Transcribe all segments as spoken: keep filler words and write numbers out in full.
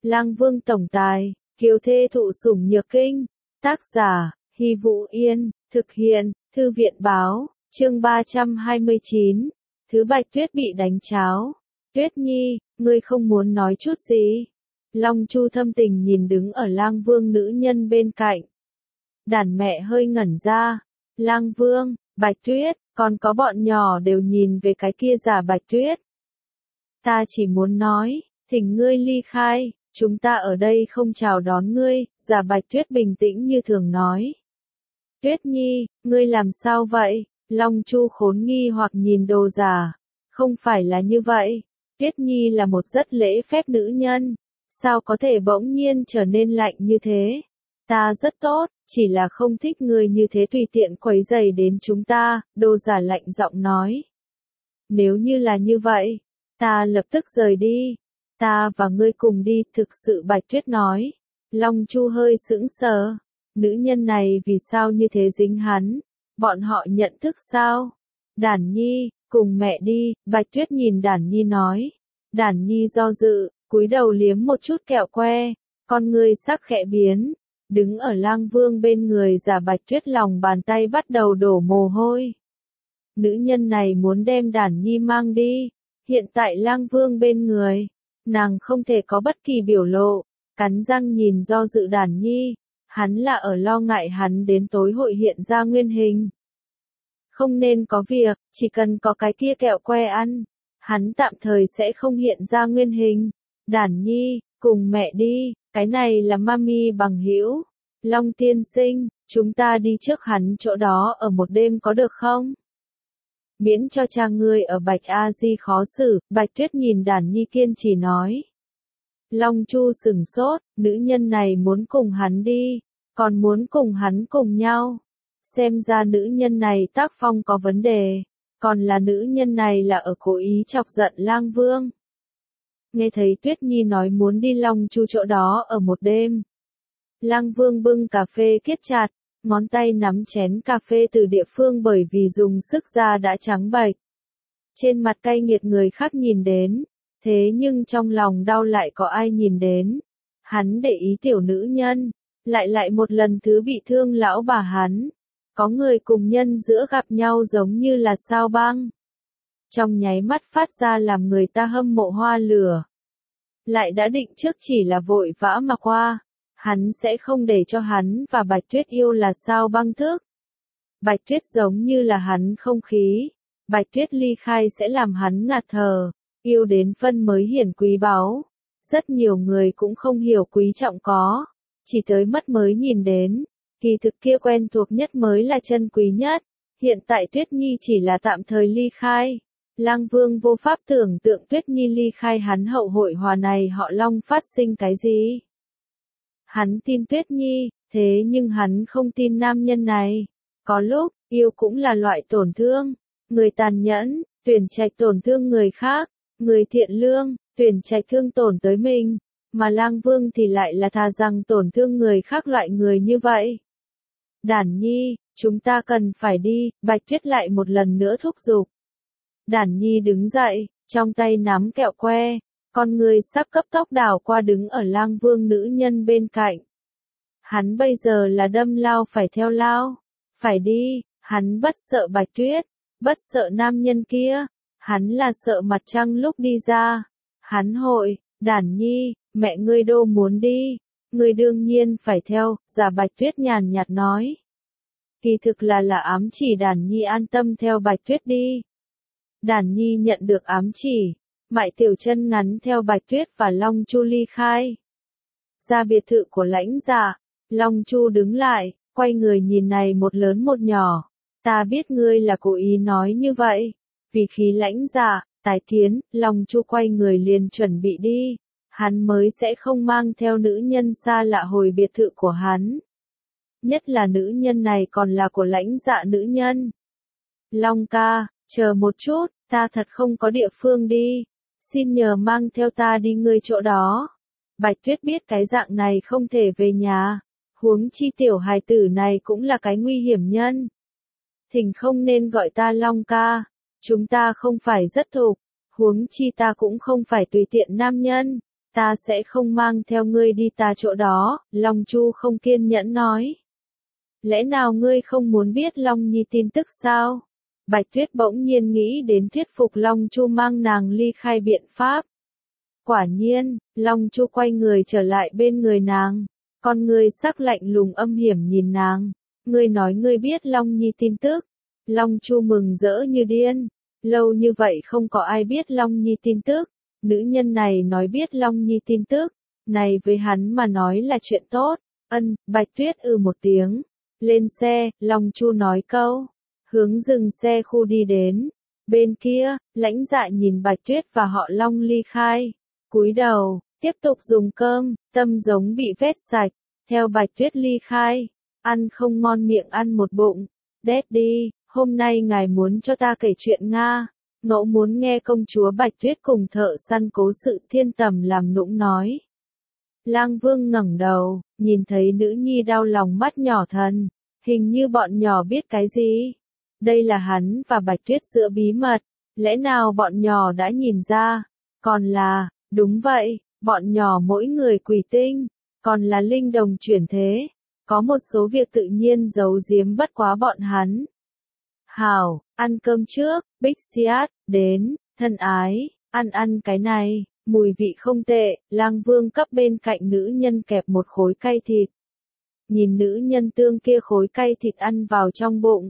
Lang Vương tổng tài, kiều thê thụ sủng nhược kinh. Tác giả, Hy Vũ Yên, thực hiện, Thư viện báo, chương ba trăm hai mươi chín. Thứ Bạch Tuyết bị đánh cháo. Tuyết Nhi, ngươi không muốn nói chút gì? Long Chu thâm tình nhìn đứng ở Lang Vương nữ nhân bên cạnh. Đàn mẹ hơi ngẩn ra. Lang Vương, Bạch Tuyết, còn có bọn nhỏ đều nhìn về cái kia giả Bạch Tuyết. Ta chỉ muốn nói, thỉnh ngươi ly khai, chúng ta ở đây không chào đón ngươi, giả Bạch Tuyết bình tĩnh như thường nói. Tuyết Nhi, ngươi làm sao vậy? Long Chu khốn nghi hoặc nhìn đồ giả. Không phải là như vậy. Tuyết Nhi là một rất lễ phép nữ nhân. Sao có thể bỗng nhiên trở nên lạnh như thế? Ta rất tốt, chỉ là không thích ngươi như thế tùy tiện quấy rầy đến chúng ta, đồ giả lạnh giọng nói. Nếu như là như vậy, ta lập tức rời đi. Ta và ngươi cùng đi, thực sự Bạch Tuyết nói. Long Chu hơi sững sờ. Nữ nhân này vì sao như thế dính hắn? Bọn họ nhận thức sao? Đản Nhi, cùng mẹ đi, Bạch Tuyết nhìn Đản Nhi nói. Đản Nhi do dự, cúi đầu liếm một chút kẹo que, con ngươi sắc khẽ biến. Đứng ở Lang Vương bên người giả Bạch Tuyết lòng bàn tay bắt đầu đổ mồ hôi. Nữ nhân này muốn đem Đản Nhi mang đi. Hiện tại Lang Vương bên người, nàng không thể có bất kỳ biểu lộ, cắn răng nhìn do dự Đản Nhi. Hắn là ở lo ngại hắn đến tối hội hiện ra nguyên hình. Không nên có việc, chỉ cần có cái kia kẹo que ăn, hắn tạm thời sẽ không hiện ra nguyên hình. Đản Nhi, cùng mẹ đi, cái này là mami bằng hữu. Long tiên sinh, chúng ta đi trước hắn chỗ đó ở một đêm có được không? Miễn cho cha ngươi ở Bạch A Di khó xử, Bạch Tuyết nhìn Đản Nhi kiên trì nói. Long Chu sửng sốt, nữ nhân này muốn cùng hắn đi, còn muốn cùng hắn cùng nhau. Xem ra nữ nhân này tác phong có vấn đề, còn là nữ nhân này là ở cố ý chọc giận Lang Vương. Nghe thấy Tuyết Nhi nói muốn đi Long Chu chỗ đó ở một đêm. Lang Vương bưng cà phê kết chặt, ngón tay nắm chén cà phê từ địa phương bởi vì dùng sức ra đã trắng bệch. Trên mặt cay nghiệt người khác nhìn đến, thế nhưng trong lòng đau lại có ai nhìn đến. Hắn để ý tiểu nữ nhân, lại lại một lần thứ bị thương lão bà hắn. Có người cùng nhân giữa gặp nhau giống như là sao băng. Trong nháy mắt phát ra làm người ta hâm mộ hoa lửa. Lại đã định trước chỉ là vội vã mà qua. Hắn sẽ không để cho hắn và Bạch Tuyết yêu là sao băng thức. Bạch Tuyết giống như là hắn không khí. Bạch Tuyết ly khai sẽ làm hắn ngạt thở. Yêu đến phân mới hiển quý báu. Rất nhiều người cũng không hiểu quý trọng có. Chỉ tới mất mới nhìn đến. Kỳ thực kia quen thuộc nhất mới là chân quý nhất. Hiện tại Tuyết Nhi chỉ là tạm thời ly khai. Lang Vương vô pháp tưởng tượng Tuyết Nhi ly khai hắn hậu hội hòa này họ Long phát sinh cái gì. Hắn tin Tuyết Nhi, thế nhưng hắn không tin nam nhân này. Có lúc, yêu cũng là loại tổn thương. Người tàn nhẫn, tuyển trạch tổn thương người khác. Người thiện lương, tuyển trạch thương tổn tới mình. Mà Lang Vương thì lại là thà rằng tổn thương người khác loại người như vậy. Đản Nhi, chúng ta cần phải đi, Bạch Tuyết lại một lần nữa thúc giục. Đản Nhi đứng dậy, trong tay nắm kẹo que, con người sắp cấp tốc đảo qua đứng ở Lang Vương nữ nhân bên cạnh. Hắn bây giờ là đâm lao phải theo lao, phải đi, hắn bất sợ Bạch Tuyết, bất sợ nam nhân kia, hắn là sợ mặt trăng lúc đi ra. Hắn hội, Đản Nhi, mẹ ngươi đô muốn đi, ngươi đương nhiên phải theo, giả Bạch Tuyết nhàn nhạt nói. Kỳ thực là là ám chỉ Đản Nhi an tâm theo Bạch Tuyết đi. Đản Nhi nhận được ám chỉ, Mại Tiểu Chân ngắn theo Bạch Tuyết và Long Chu ly khai. Ra biệt thự của lãnh dạ, Long Chu đứng lại, quay người nhìn này một lớn một nhỏ. Ta biết ngươi là cố ý nói như vậy, vì khí lãnh dạ, tái kiến, Long Chu quay người liền chuẩn bị đi. Hắn mới sẽ không mang theo nữ nhân xa lạ hồi biệt thự của hắn. Nhất là nữ nhân này còn là của lãnh dạ nữ nhân. Long ca, chờ một chút, ta thật không có địa phương đi. Xin nhờ mang theo ta đi ngươi chỗ đó. Bạch Tuyết biết cái dạng này không thể về nhà. Huống chi tiểu hài tử này cũng là cái nguy hiểm nhân. Thỉnh không nên gọi ta Long ca. Chúng ta không phải rất thục. Huống chi ta cũng không phải tùy tiện nam nhân. Ta sẽ không mang theo ngươi đi ta chỗ đó, Long Chu không kiên nhẫn nói. Lẽ nào ngươi không muốn biết Long Nhi tin tức sao? Bạch Tuyết bỗng nhiên nghĩ đến thuyết phục Long Chu mang nàng ly khai biện pháp. Quả nhiên, Long Chu quay người trở lại bên người nàng, con ngươi sắc lạnh lùng âm hiểm nhìn nàng. Ngươi nói ngươi biết Long Nhi tin tức. Long Chu mừng rỡ như điên, lâu như vậy không có ai biết Long Nhi tin tức. Nữ nhân này nói biết Long Nhi tin tức, này với hắn mà nói là chuyện tốt. Ân, Bạch Tuyết ừ một tiếng, lên xe, Long Chu nói câu, hướng dừng xe khu đi đến. Bên kia, Lãnh Dạ nhìn Bạch Tuyết và họ Long ly khai, cúi đầu, tiếp tục dùng cơm, tâm giống bị vét sạch, theo Bạch Tuyết ly khai, ăn không ngon miệng ăn một bụng. Daddy, hôm nay ngài muốn cho ta kể chuyện Nga. Ngẫu muốn nghe công chúa Bạch Tuyết cùng thợ săn cố sự Thiên Tầm làm nũng nói. Lang Vương ngẩng đầu, nhìn thấy nữ nhi đau lòng mắt nhỏ thần, hình như bọn nhỏ biết cái gì. Đây là hắn và Bạch Tuyết giữa bí mật, lẽ nào bọn nhỏ đã nhìn ra, còn là, đúng vậy, bọn nhỏ mỗi người quỷ tinh, còn là linh đồng chuyển thế, có một số việc tự nhiên giấu giếm bất quá bọn hắn. Hảo, ăn cơm trước, Bích Siat, đến, thân ái, ăn ăn cái này, mùi vị không tệ, Lang Vương cấp bên cạnh nữ nhân kẹp một khối cay thịt. Nhìn nữ nhân tương kia khối cay thịt ăn vào trong bụng.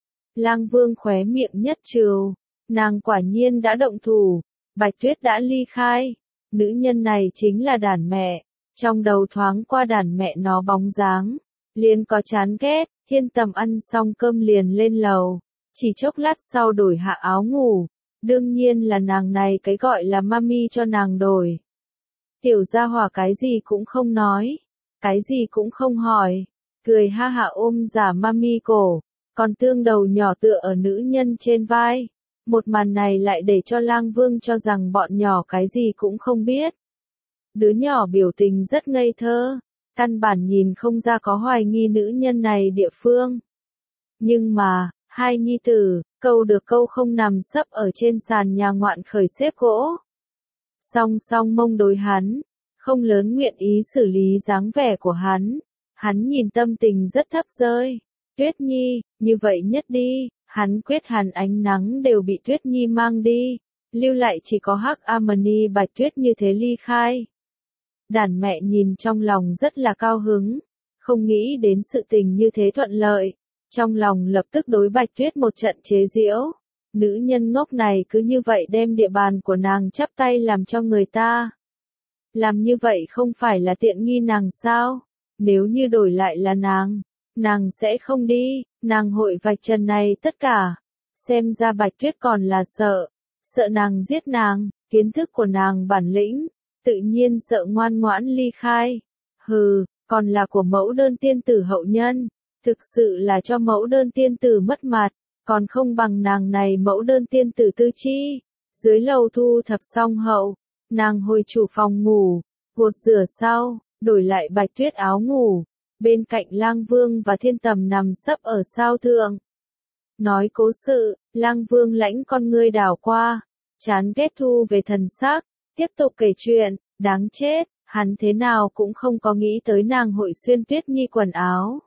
Lang Vương khóe miệng nhất trừ, nàng quả nhiên đã động thủ, Bạch Tuyết đã ly khai, nữ nhân này chính là đàn mẹ, trong đầu thoáng qua đàn mẹ nó bóng dáng, liền có chán ghét. Thiên Tầm ăn xong cơm liền lên lầu, chỉ chốc lát sau đổi hạ áo ngủ, đương nhiên là nàng này cái gọi là mami cho nàng đổi. Tiểu gia hỏa cái gì cũng không nói, cái gì cũng không hỏi, cười ha hả ôm giả mami cổ, còn tương đầu nhỏ tựa ở nữ nhân trên vai. Một màn này lại để cho Lang Vương cho rằng bọn nhỏ cái gì cũng không biết. Đứa nhỏ biểu tình rất ngây thơ, căn bản nhìn không ra có hoài nghi nữ nhân này địa phương. Nhưng mà, hai nhi tử, câu được câu không nằm sấp ở trên sàn nhà ngoạn khởi xếp gỗ. Song song mông đối hắn, không lớn nguyện ý xử lý dáng vẻ của hắn. Hắn nhìn tâm tình rất thấp rơi. Tuyết Nhi, như vậy nhất đi, hắn quyết hẳn ánh nắng đều bị Tuyết Nhi mang đi, lưu lại chỉ có Hắc Amani Bạch Tuyết như thế ly khai. Đàn mẹ nhìn trong lòng rất là cao hứng, không nghĩ đến sự tình như thế thuận lợi, trong lòng lập tức đối Bạch Tuyết một trận chế giễu. Nữ nhân ngốc này cứ như vậy đem địa bàn của nàng chắp tay làm cho người ta. Làm như vậy không phải là tiện nghi nàng sao? Nếu như đổi lại là nàng, nàng sẽ không đi, nàng hội vạch trần này tất cả. Xem ra Bạch Tuyết còn là sợ, sợ nàng giết nàng, kiến thức của nàng bản lĩnh, tự nhiên sợ ngoan ngoãn ly khai. Hừ, còn là của mẫu đơn tiên tử hậu nhân, thực sự là cho mẫu đơn tiên tử mất mặt, còn không bằng nàng này mẫu đơn tiên tử tư chi. Dưới lầu thu thập xong hậu, nàng hồi chủ phòng ngủ, gột rửa sau, đổi lại Bạch Tuyết áo ngủ, bên cạnh Lang Vương và Thiên Tầm nằm sấp ở sao thượng. Nói cố sự, Lang Vương lãnh con ngươi đảo qua, chán ghét thu về thần sắc, tiếp tục kể chuyện, đáng chết, hắn thế nào cũng không có nghĩ tới nàng hội xuyên Tuyết Nhi quần áo.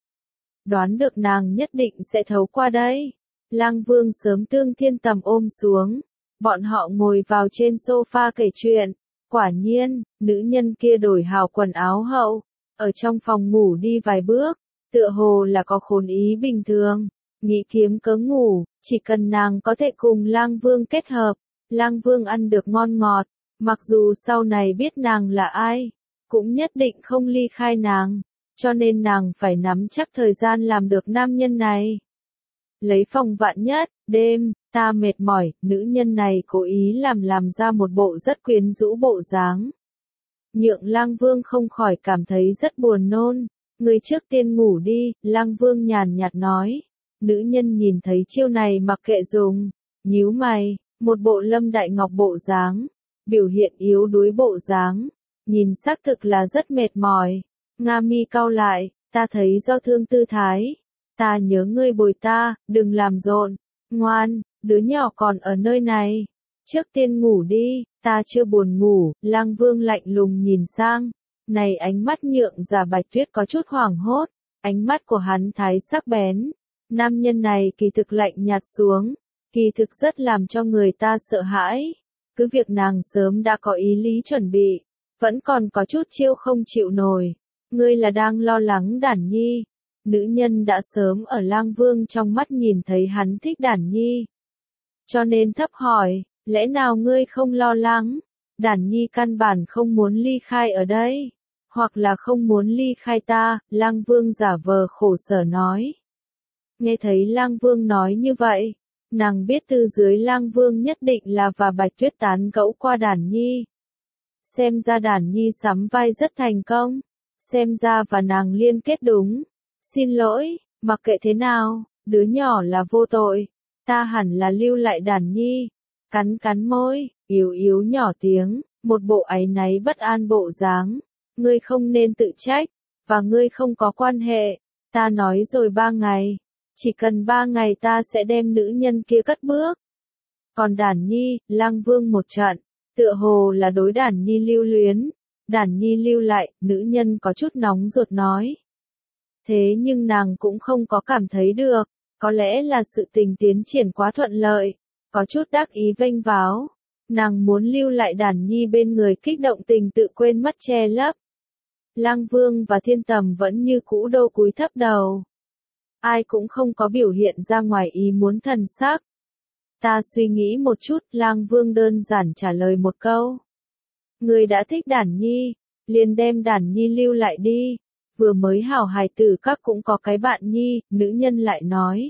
Đoán được nàng nhất định sẽ thấu qua đây. Lang Vương sớm tương Thiên Tầm ôm xuống, bọn họ ngồi vào trên sofa kể chuyện. Quả nhiên, nữ nhân kia đổi hào quần áo hậu, ở trong phòng ngủ đi vài bước, tựa hồ là có khốn ý bình thường, nghĩ kiếm cớ ngủ, chỉ cần nàng có thể cùng Lang Vương kết hợp, Lang Vương ăn được ngon ngọt, mặc dù sau này biết nàng là ai, cũng nhất định không ly khai nàng, cho nên nàng phải nắm chắc thời gian làm được nam nhân này. Lấy phòng vạn nhất, đêm, ta mệt mỏi, nữ nhân này cố ý làm làm ra một bộ rất quyến rũ bộ dáng. Nhượng Lang Vương không khỏi cảm thấy rất buồn nôn. Người trước tiên ngủ đi, Lang Vương nhàn nhạt nói. Nữ nhân nhìn thấy chiêu này mặc kệ dùng, nhíu mày, một bộ Lâm Đại Ngọc bộ dáng, biểu hiện yếu đuối bộ dáng, nhìn xác thực là rất mệt mỏi. Nga mi cau lại, ta thấy do thương tư thái, ta nhớ ngươi bồi ta, đừng làm rộn, ngoan, đứa nhỏ còn ở nơi này, Trước tiên ngủ đi, ta chưa buồn ngủ, Lang Vương lạnh lùng nhìn sang. Này ánh mắt nhượng Giả Bạch Tuyết có chút hoảng hốt, ánh mắt của hắn thái sắc bén. Nam nhân này kỳ thực lạnh nhạt xuống, kỳ thực rất làm cho người ta sợ hãi. Cứ việc nàng sớm đã có ý lý chuẩn bị, vẫn còn có chút chiêu không chịu nổi. Ngươi là đang lo lắng Đản Nhi. Nữ nhân đã sớm ở Lang Vương trong mắt nhìn thấy hắn thích Đản Nhi. Cho nên thấp hỏi, lẽ nào ngươi không lo lắng? Đản Nhi căn bản không muốn ly khai ở đây. Hoặc là không muốn ly khai ta, Lang Vương giả vờ khổ sở nói. Nghe thấy Lang Vương nói như vậy, nàng biết từ dưới Lang Vương nhất định là và Bạch Tuyết tán gẫu qua Đản Nhi. Xem ra Đản Nhi sắm vai rất thành công, xem ra và nàng liên kết đúng. Xin lỗi, mặc kệ thế nào, đứa nhỏ là vô tội, ta hẳn là lưu lại Đản Nhi. Cắn cắn môi, yếu yếu nhỏ tiếng, một bộ áy náy bất an bộ dáng. Ngươi không nên tự trách, và ngươi không có quan hệ, ta nói rồi ba ngày, chỉ cần ba ngày ta sẽ đem nữ nhân kia cất bước. Còn Đản Nhi, Lang Vương một trận, tựa hồ là đối Đản Nhi lưu luyến, Đản Nhi lưu lại, nữ nhân có chút nóng ruột nói. Thế nhưng nàng cũng không có cảm thấy được, có lẽ là sự tình tiến triển quá thuận lợi, có chút đắc ý vênh váo. Nàng muốn lưu lại Đản Nhi bên người kích động tình tự quên mất che lấp. Lang Vương và Thiên Tầm vẫn như cũ đô cúi thấp đầu. Ai cũng không có biểu hiện ra ngoài ý muốn thần sắc. Ta suy nghĩ một chút, Lang Vương đơn giản trả lời một câu. Người đã thích Đản Nhi, liền đem Đản Nhi lưu lại đi. Vừa mới hảo hài tử các cũng có cái bạn Nhi, nữ nhân lại nói.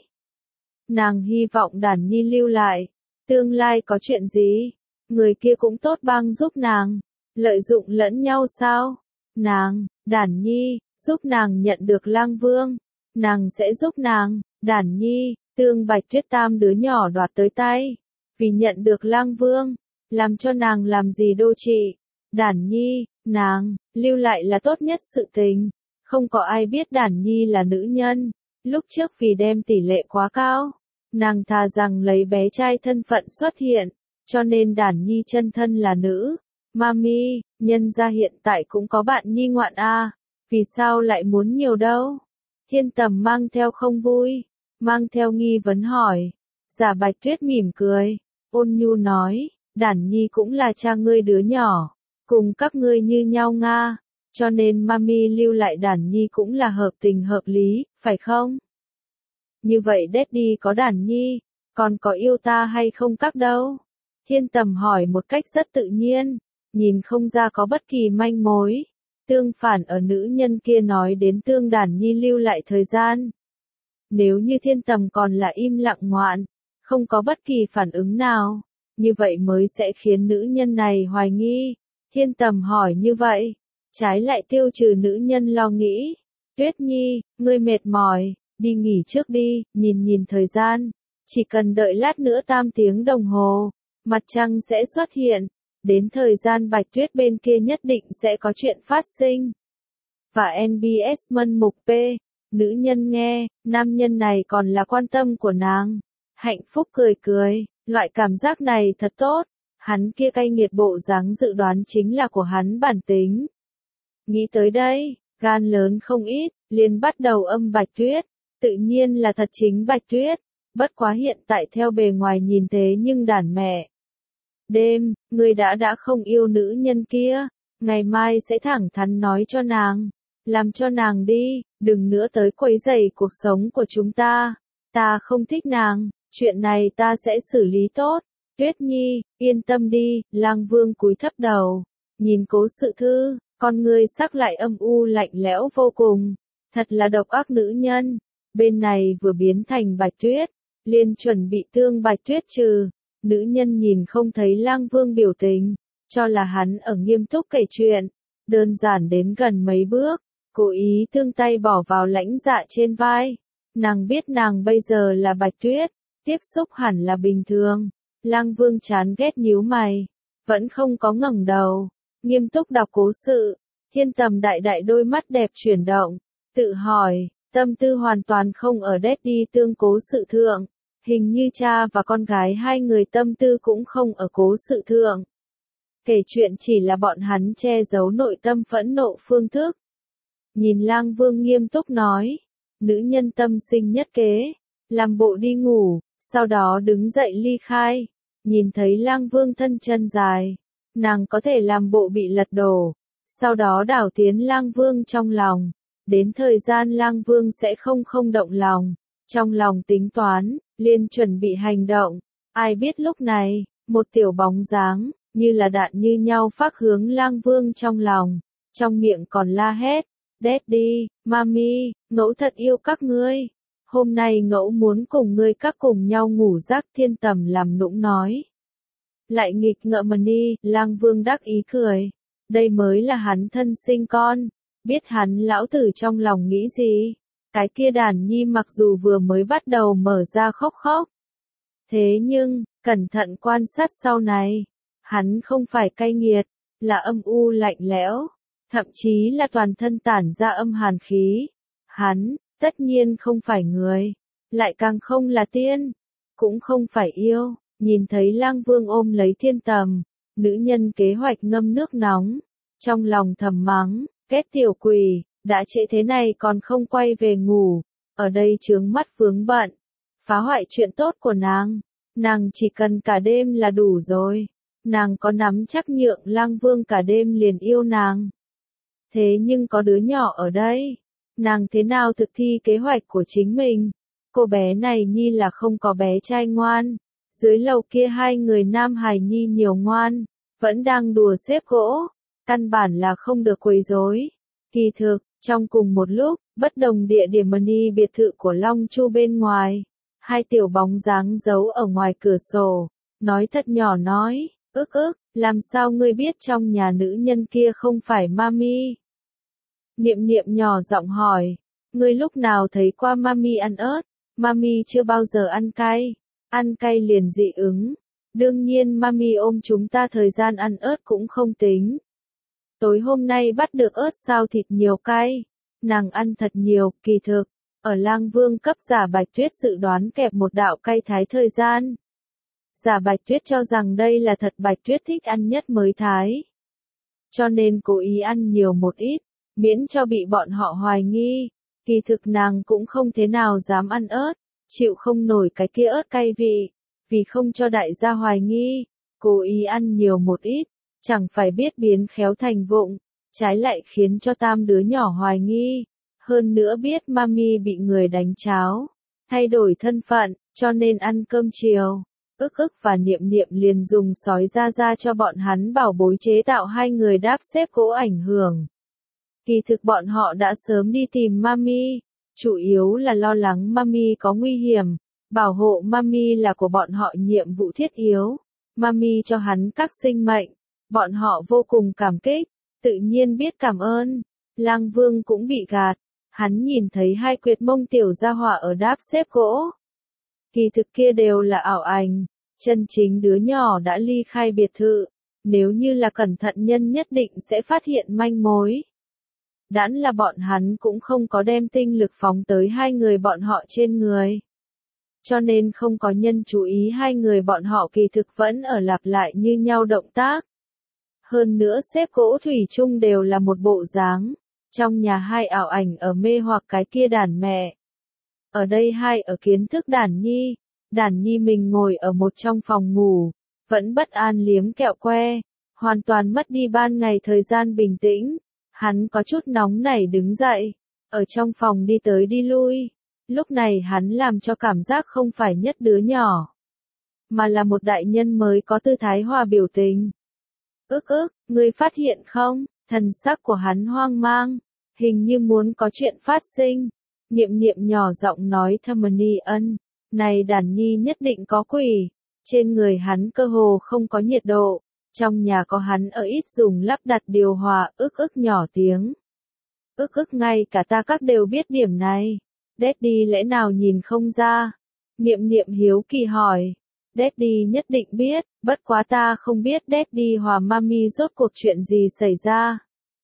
Nàng hy vọng Đản Nhi lưu lại. Tương lai có chuyện gì? Người kia cũng tốt bang giúp nàng. Lợi dụng lẫn nhau sao? Nàng, Đản Nhi, giúp nàng nhận được Lang Vương. Nàng sẽ giúp nàng, Đản Nhi, Tương Bạch Tuyết tam đứa nhỏ đoạt tới tay. Vì nhận được Lang Vương, làm cho nàng làm gì đô trị. Đản Nhi, nàng, lưu lại là tốt nhất sự tình. Không có ai biết Đản Nhi là nữ nhân. Lúc trước vì đem tỷ lệ quá cao, nàng thà rằng lấy bé trai thân phận xuất hiện, cho nên Đản Nhi chân thân là nữ. Mami, nhân gia hiện tại cũng có bạn Nhi ngoạn a, vì sao lại muốn nhiều đâu? Thiên Tầm mang theo không vui, mang theo nghi vấn hỏi. Giả Bạch Tuyết mỉm cười, ôn nhu nói, Đản Nhi cũng là cha ngươi đứa nhỏ, cùng các ngươi như nhau nga, cho nên mami lưu lại Đản Nhi cũng là hợp tình hợp lý, phải không? Như vậy Daddy có Đản Nhi, còn có yêu ta hay không các đâu? Thiên Tầm hỏi một cách rất tự nhiên, nhìn không ra có bất kỳ manh mối. Tương phản ở nữ nhân kia nói đến Tương Đản Nhi lưu lại thời gian. Nếu như Thiên Tầm còn là im lặng ngoạn, không có bất kỳ phản ứng nào, như vậy mới sẽ khiến nữ nhân này hoài nghi. Thiên Tầm hỏi như vậy, trái lại tiêu trừ nữ nhân lo nghĩ. Tuyết Nhi, ngươi mệt mỏi, đi nghỉ trước đi, nhìn nhìn thời gian. Chỉ cần đợi lát nữa tam tiếng đồng hồ, mặt trăng sẽ xuất hiện. Đến thời gian Bạch Tuyết bên kia nhất định sẽ có chuyện phát sinh. Và en bê ét mân mục P, nữ nhân nghe, nam nhân này còn là quan tâm của nàng. Hạnh phúc cười cười, loại cảm giác này thật tốt. Hắn kia cay nghiệt bộ dáng dự đoán chính là của hắn bản tính. Nghĩ tới đây, gan lớn không ít, liền bắt đầu âm Bạch Tuyết. Tự nhiên là thật chính Bạch Tuyết. Bất quá hiện tại theo bề ngoài nhìn thế nhưng đàn mẹ. Đêm, ngươi đã đã không yêu nữ nhân kia, ngày mai sẽ thẳng thắn nói cho nàng, làm cho nàng đi, đừng nữa tới quấy rầy cuộc sống của chúng ta, ta không thích nàng, chuyện này ta sẽ xử lý tốt. Tuyết Nhi, yên tâm đi, Lang Vương cúi thấp đầu, nhìn Cố Sự Thư, con ngươi sắc lại âm u lạnh lẽo vô cùng, thật là độc ác nữ nhân. Bên này vừa biến thành Bạch Tuyết, liền chuẩn bị Tương Bạch Tuyết trừ. Nữ nhân nhìn không thấy Lang Vương biểu tình, cho là hắn ở nghiêm túc kể chuyện, đơn giản đến gần mấy bước, cố ý thương tay bỏ vào lãnh dạ trên vai. Nàng biết nàng bây giờ là Bạch Tuyết, tiếp xúc hẳn là bình thường. Lang Vương chán ghét nhíu mày, vẫn không có ngẩng đầu, nghiêm túc đọc cố sự. Thiên Tầm đại đại đôi mắt đẹp chuyển động, tự hỏi, tâm tư hoàn toàn không ở Daddy Tương Cố Sự thượng. Hình như cha và con gái hai người tâm tư cũng không ở cố sự thượng. Kể chuyện chỉ là bọn hắn che giấu nội tâm phẫn nộ phương thức. Nhìn Lang Vương nghiêm túc nói, nữ nhân tâm sinh nhất kế, làm bộ đi ngủ, sau đó đứng dậy ly khai. Nhìn thấy Lang Vương thân chân dài, nàng có thể làm bộ bị lật đổ, sau đó đảo tiến Lang Vương trong lòng. Đến thời gian Lang Vương sẽ không không động lòng, trong lòng tính toán, liền chuẩn bị hành động. Ai biết lúc này, một tiểu bóng dáng, như là đạn như nhau phác hướng Lang Vương trong lòng, trong miệng còn la hét, Daddy, Mami, ngẫu thật yêu các ngươi. Hôm nay ngẫu muốn cùng ngươi các cùng nhau ngủ giấc thiên tầm làm nũng nói. Lại nghịch ngợm mà đi, Lang Vương đắc ý cười. Đây mới là hắn thân sinh con, biết hắn lão tử trong lòng nghĩ gì. Cái kia đàn nhi mặc dù vừa mới bắt đầu mở ra khóc khóc. Thế nhưng, cẩn thận quan sát sau này, hắn không phải cay nghiệt, là âm u lạnh lẽo, thậm chí là toàn thân tản ra âm hàn khí. Hắn, tất nhiên không phải người, lại càng không là tiên, cũng không phải yêu. Nhìn thấy Lang Vương ôm lấy thiên tầm, nữ nhân kế hoạch ngâm nước nóng, trong lòng thầm mắng, kết tiểu quỷ, đã trễ thế này còn không quay về ngủ, ở đây chướng mắt vướng bận, phá hoại chuyện tốt của nàng, nàng chỉ cần cả đêm là đủ rồi, nàng có nắm chắc nhượng Lang Vương cả đêm liền yêu nàng. Thế nhưng có đứa nhỏ ở đây, nàng thế nào thực thi kế hoạch của chính mình, cô bé này nhi là không có bé trai ngoan, dưới lầu kia hai người nam hài nhi nhiều ngoan, vẫn đang đùa xếp gỗ, căn bản là không được quấy rối. Kỳ thực, trong cùng một lúc, bất đồng địa điểm mini biệt thự của Long Chu bên ngoài, hai tiểu bóng dáng giấu ở ngoài cửa sổ, nói thật nhỏ nói, ức ức, làm sao ngươi biết trong nhà nữ nhân kia không phải Mami? Niệm Niệm nhỏ giọng hỏi, ngươi lúc nào thấy qua Mami ăn ớt? Mami chưa bao giờ ăn cay, ăn cay liền dị ứng. Đương nhiên Mami ôm chúng ta thời gian ăn ớt cũng không tính. Tối hôm nay bắt được ớt sao thịt nhiều cay, nàng ăn thật nhiều, kỳ thực, ở Lang Vương cấp Giả Bạch Tuyết dự đoán kẹp một đạo cay thái thời gian. Giả Bạch Tuyết cho rằng đây là thật Bạch Tuyết thích ăn nhất mới thái. Cho nên cố ý ăn nhiều một ít, miễn cho bị bọn họ hoài nghi, kỳ thực nàng cũng không thế nào dám ăn ớt, chịu không nổi cái kia ớt cay vị, vì không cho đại gia hoài nghi, cố ý ăn nhiều một ít. Chẳng phải biết biến khéo thành vụng, trái lại khiến cho tam đứa nhỏ hoài nghi. Hơn nữa biết Mami bị người đánh cháo, thay đổi thân phận, cho nên ăn cơm chiều. Ức ức và Niệm Niệm liền dùng sói ra ra cho bọn hắn bảo bối chế tạo hai người đáp xếp gỗ ảnh hưởng. Kỳ thực bọn họ đã sớm đi tìm Mami, chủ yếu là lo lắng Mami có nguy hiểm, bảo hộ Mami là của bọn họ nhiệm vụ thiết yếu. Mami cho hắn các sinh mệnh. Bọn họ vô cùng cảm kích, tự nhiên biết cảm ơn. Lang Vương cũng bị gạt, hắn nhìn thấy hai quyệt mông tiểu gia hỏa ở đáp xếp gỗ. Kỳ thực kia đều là ảo ảnh, chân chính đứa nhỏ đã ly khai biệt thự, nếu như là cẩn thận nhân nhất định sẽ phát hiện manh mối. Đãn là bọn hắn cũng không có đem tinh lực phóng tới hai người bọn họ trên người. Cho nên không có nhân chú ý hai người bọn họ kỳ thực vẫn ở lặp lại như nhau động tác. Hơn nữa xếp gỗ thủy chung đều là một bộ dáng, trong nhà hai ảo ảnh ở mê hoặc cái kia đàn mẹ. Ở đây hai ở kiến thức đàn nhi, đàn nhi mình ngồi ở một trong phòng ngủ, vẫn bất an liếm kẹo que, hoàn toàn mất đi ban ngày thời gian bình tĩnh, hắn có chút nóng nảy đứng dậy, ở trong phòng đi tới đi lui, lúc này hắn làm cho cảm giác không phải nhất đứa nhỏ, mà là một đại nhân mới có tư thái hòa biểu tình. Ức ức, ngươi phát hiện không, thần sắc của hắn hoang mang, hình như muốn có chuyện phát sinh. Niệm Niệm nhỏ giọng nói Thâm Ân, này đàn nhi nhất định có quỷ, trên người hắn cơ hồ không có nhiệt độ, trong nhà có hắn ở ít dùng lắp đặt điều hòa, ức ức nhỏ tiếng. Ức ức ngay cả ta các đều biết điểm này, Daddy lẽ nào nhìn không ra? Niệm Niệm hiếu kỳ hỏi. Daddy nhất định biết, bất quá ta không biết Daddy hòa Mami rốt cuộc chuyện gì xảy ra.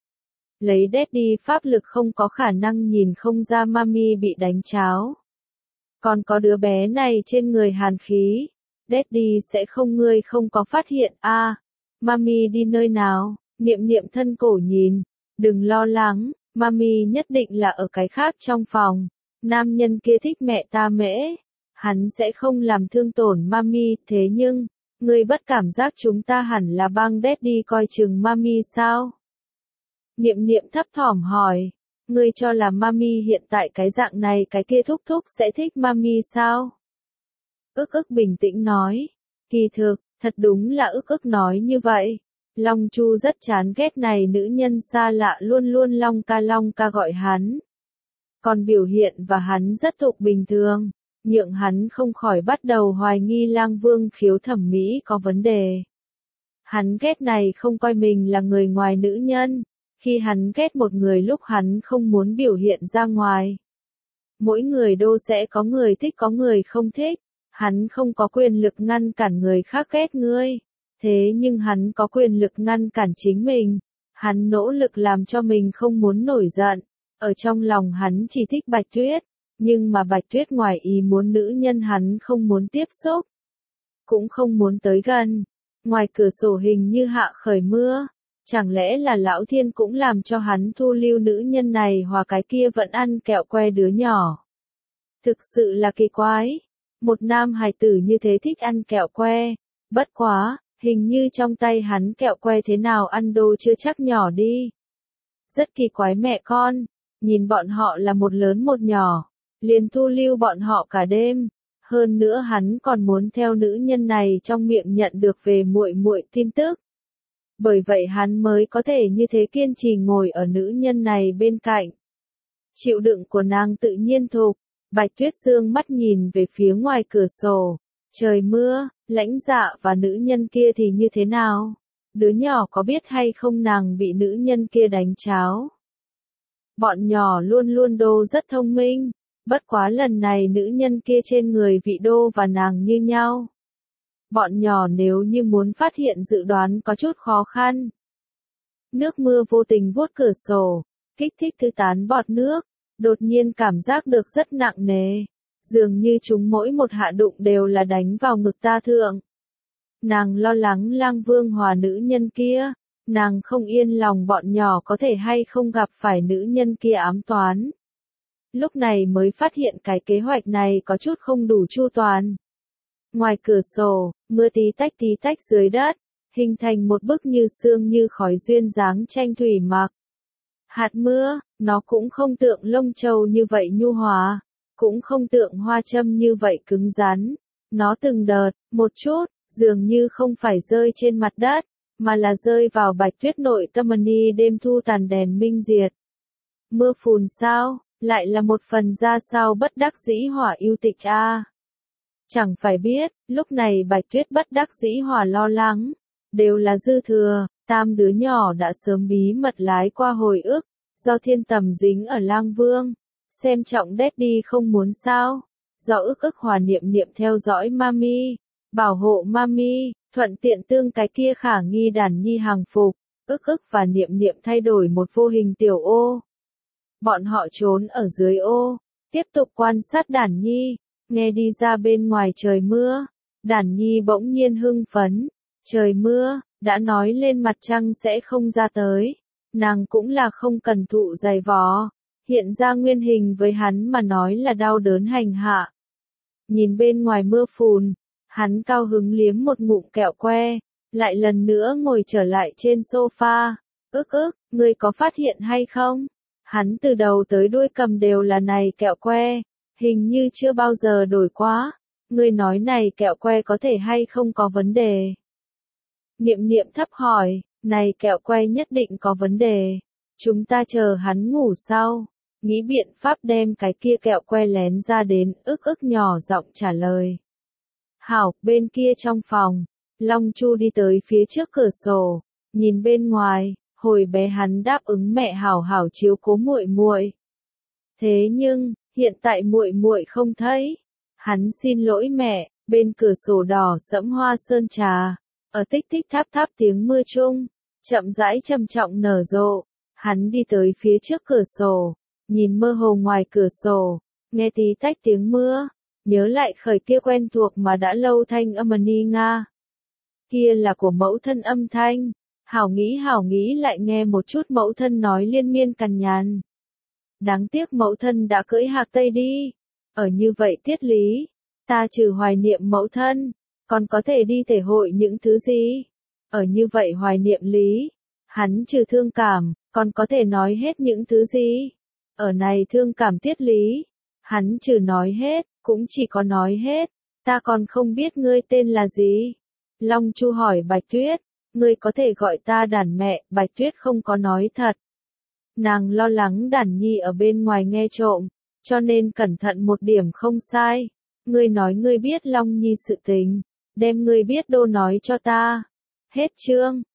Lấy Daddy pháp lực không có khả năng nhìn không ra Mami bị đánh cháo. Còn có đứa bé này trên người hàn khí. Daddy sẽ không ngươi không có phát hiện a à, Mami đi nơi nào? Niệm niệm thân cổ nhìn. Đừng lo lắng, Mami nhất định là ở cái khác trong phòng. Nam nhân kia thích mẹ ta mễ. Hắn sẽ không làm thương tổn Mami, thế nhưng, ngươi bất cảm giác chúng ta hẳn là bang Daddy coi chừng Mami sao? Niệm niệm thấp thỏm hỏi. Ngươi cho là Mami hiện tại cái dạng này cái kia thúc thúc sẽ thích Mami sao? Ức ức bình tĩnh nói. Kỳ thực, thật đúng là ức ức nói như vậy. Long Chu rất chán ghét này nữ nhân xa lạ luôn luôn Long ca Long ca gọi hắn. Còn biểu hiện và hắn rất thục bình thường, nhượng hắn không khỏi bắt đầu hoài nghi Lang Vương khiếu thẩm mỹ có vấn đề. Hắn ghét này không coi mình là người ngoài nữ nhân, khi hắn ghét một người lúc hắn không muốn biểu hiện ra ngoài. Mỗi người đô sẽ có người thích có người không thích, hắn không có quyền lực ngăn cản người khác ghét ngươi. Thế nhưng hắn có quyền lực ngăn cản chính mình. Hắn nỗ lực làm cho mình không muốn nổi giận. Ở trong lòng hắn chỉ thích Bạch Tuyết. Nhưng mà Bạch Tuyết ngoài ý muốn nữ nhân hắn không muốn tiếp xúc. Cũng không muốn tới gần. Ngoài cửa sổ hình như hạ khởi mưa. Chẳng lẽ là Lão Thiên cũng làm cho hắn thu lưu nữ nhân này hoặc cái kia vẫn ăn kẹo que đứa nhỏ. Thực sự là kỳ quái. Một nam hài tử như thế thích ăn kẹo que. Bất quá. Hình như trong tay hắn kẹo que thế nào ăn đồ chưa chắc nhỏ đi. Rất kỳ quái mẹ con, nhìn bọn họ là một lớn một nhỏ, liền thu lưu bọn họ cả đêm. Hơn nữa hắn còn muốn theo nữ nhân này trong miệng nhận được về muội muội tin tức. Bởi vậy hắn mới có thể như thế kiên trì ngồi ở nữ nhân này bên cạnh. Chịu đựng của nàng tự nhiên thục, Bạch Tuyết dương mắt nhìn về phía ngoài cửa sổ. Trời mưa, Lãnh Dạ và nữ nhân kia thì như thế nào? Đứa nhỏ có biết hay không nàng bị nữ nhân kia đánh cháo? Bọn nhỏ luôn luôn đô rất thông minh, bất quá lần này nữ nhân kia trên người vị đô và nàng như nhau. Bọn nhỏ nếu như muốn phát hiện dự đoán có chút khó khăn. Nước mưa vô tình vuốt cửa sổ, kích thích thư tán bọt nước, đột nhiên cảm giác được rất nặng nề. Dường như chúng mỗi một hạ đụng đều là đánh vào ngực ta thượng. Nàng lo lắng Lang Vương hòa nữ nhân kia, nàng không yên lòng bọn nhỏ có thể hay không gặp phải nữ nhân kia ám toán. Lúc này mới phát hiện cái kế hoạch này có chút không đủ chu toàn. Ngoài cửa sổ, mưa tí tách tí tách dưới đất, hình thành một bức như sương như khói duyên dáng tranh thủy mặc. Hạt mưa, nó cũng không tượng lông trâu như vậy nhu hòa. Cũng không tượng hoa châm như vậy cứng rắn. Nó từng đợt, một chút, dường như không phải rơi trên mặt đất, mà là rơi vào Bạch Tuyết nội tâm ni đêm thu tàn đèn minh diệt. Mưa phùn sao, lại là một phần ra sao bất đắc dĩ hỏa yêu tịch a. À. Chẳng phải biết, lúc này Bạch Tuyết bất đắc dĩ hỏa lo lắng, đều là dư thừa, tam đứa nhỏ đã sớm bí mật lái qua hồi ức, do thiên tầm dính ở Lang Vương. Xem trọng Daddy không muốn sao, do ức ức hòa niệm niệm theo dõi Mami, bảo hộ Mami, thuận tiện tương cái kia khả nghi đàn nhi hàng phục, ức ức và niệm niệm thay đổi một vô hình tiểu ô. Bọn họ trốn ở dưới ô, tiếp tục quan sát đàn nhi, nghe đi ra bên ngoài trời mưa, đàn nhi bỗng nhiên hưng phấn, trời mưa, đã nói lên mặt trăng sẽ không ra tới, nàng cũng là không cần thụ dày vò. Hiện ra nguyên hình với hắn mà nói là đau đớn hành hạ. Nhìn bên ngoài mưa phùn, hắn cao hứng liếm một ngụm kẹo que, lại lần nữa ngồi trở lại trên sofa. Ức ức, ngươi có phát hiện hay không? Hắn từ đầu tới đuôi cầm đều là này kẹo que, hình như chưa bao giờ đổi quá. Ngươi nói này kẹo que có thể hay không có vấn đề? Niệm niệm thấp hỏi, này kẹo que nhất định có vấn đề. Chúng ta chờ hắn ngủ sau. Nghĩ biện pháp đem cái kia kẹo que lén ra đến, ức ức nhỏ giọng trả lời. Hảo, bên kia trong phòng, Long Chu đi tới phía trước cửa sổ, nhìn bên ngoài, hồi bé hắn đáp ứng mẹ hảo hảo chiếu cố muội muội. Thế nhưng, hiện tại muội muội không thấy. Hắn xin lỗi mẹ, bên cửa sổ đỏ sẫm hoa sơn trà, ở tích tích tháp tháp tiếng mưa chung, chậm rãi trầm trọng nở rộ. Hắn đi tới phía trước cửa sổ. Nhìn mơ hồ ngoài cửa sổ, nghe tí tách tiếng mưa, nhớ lại khởi kia quen thuộc mà đã lâu thanh âm ni nga. Kia là của mẫu thân âm thanh, hảo nghĩ hảo nghĩ lại nghe một chút mẫu thân nói liên miên cằn nhằn. Đáng tiếc mẫu thân đã cưỡi hạc tây đi, ở như vậy tiết lý, ta trừ hoài niệm mẫu thân, còn có thể đi thể hội những thứ gì? Ở như vậy hoài niệm lý, hắn trừ thương cảm, còn có thể nói hết những thứ gì? Ở này thương cảm tiết lý, hắn trừ nói hết, cũng chỉ có nói hết, ta còn không biết ngươi tên là gì. Long Chu hỏi Bạch Tuyết, ngươi có thể gọi ta đàn mẹ, Bạch Tuyết không có nói thật. Nàng lo lắng đàn nhi ở bên ngoài nghe trộm, cho nên cẩn thận một điểm không sai. Ngươi nói ngươi biết Long Nhi sự tình, đem ngươi biết đô nói cho ta. Hết chương.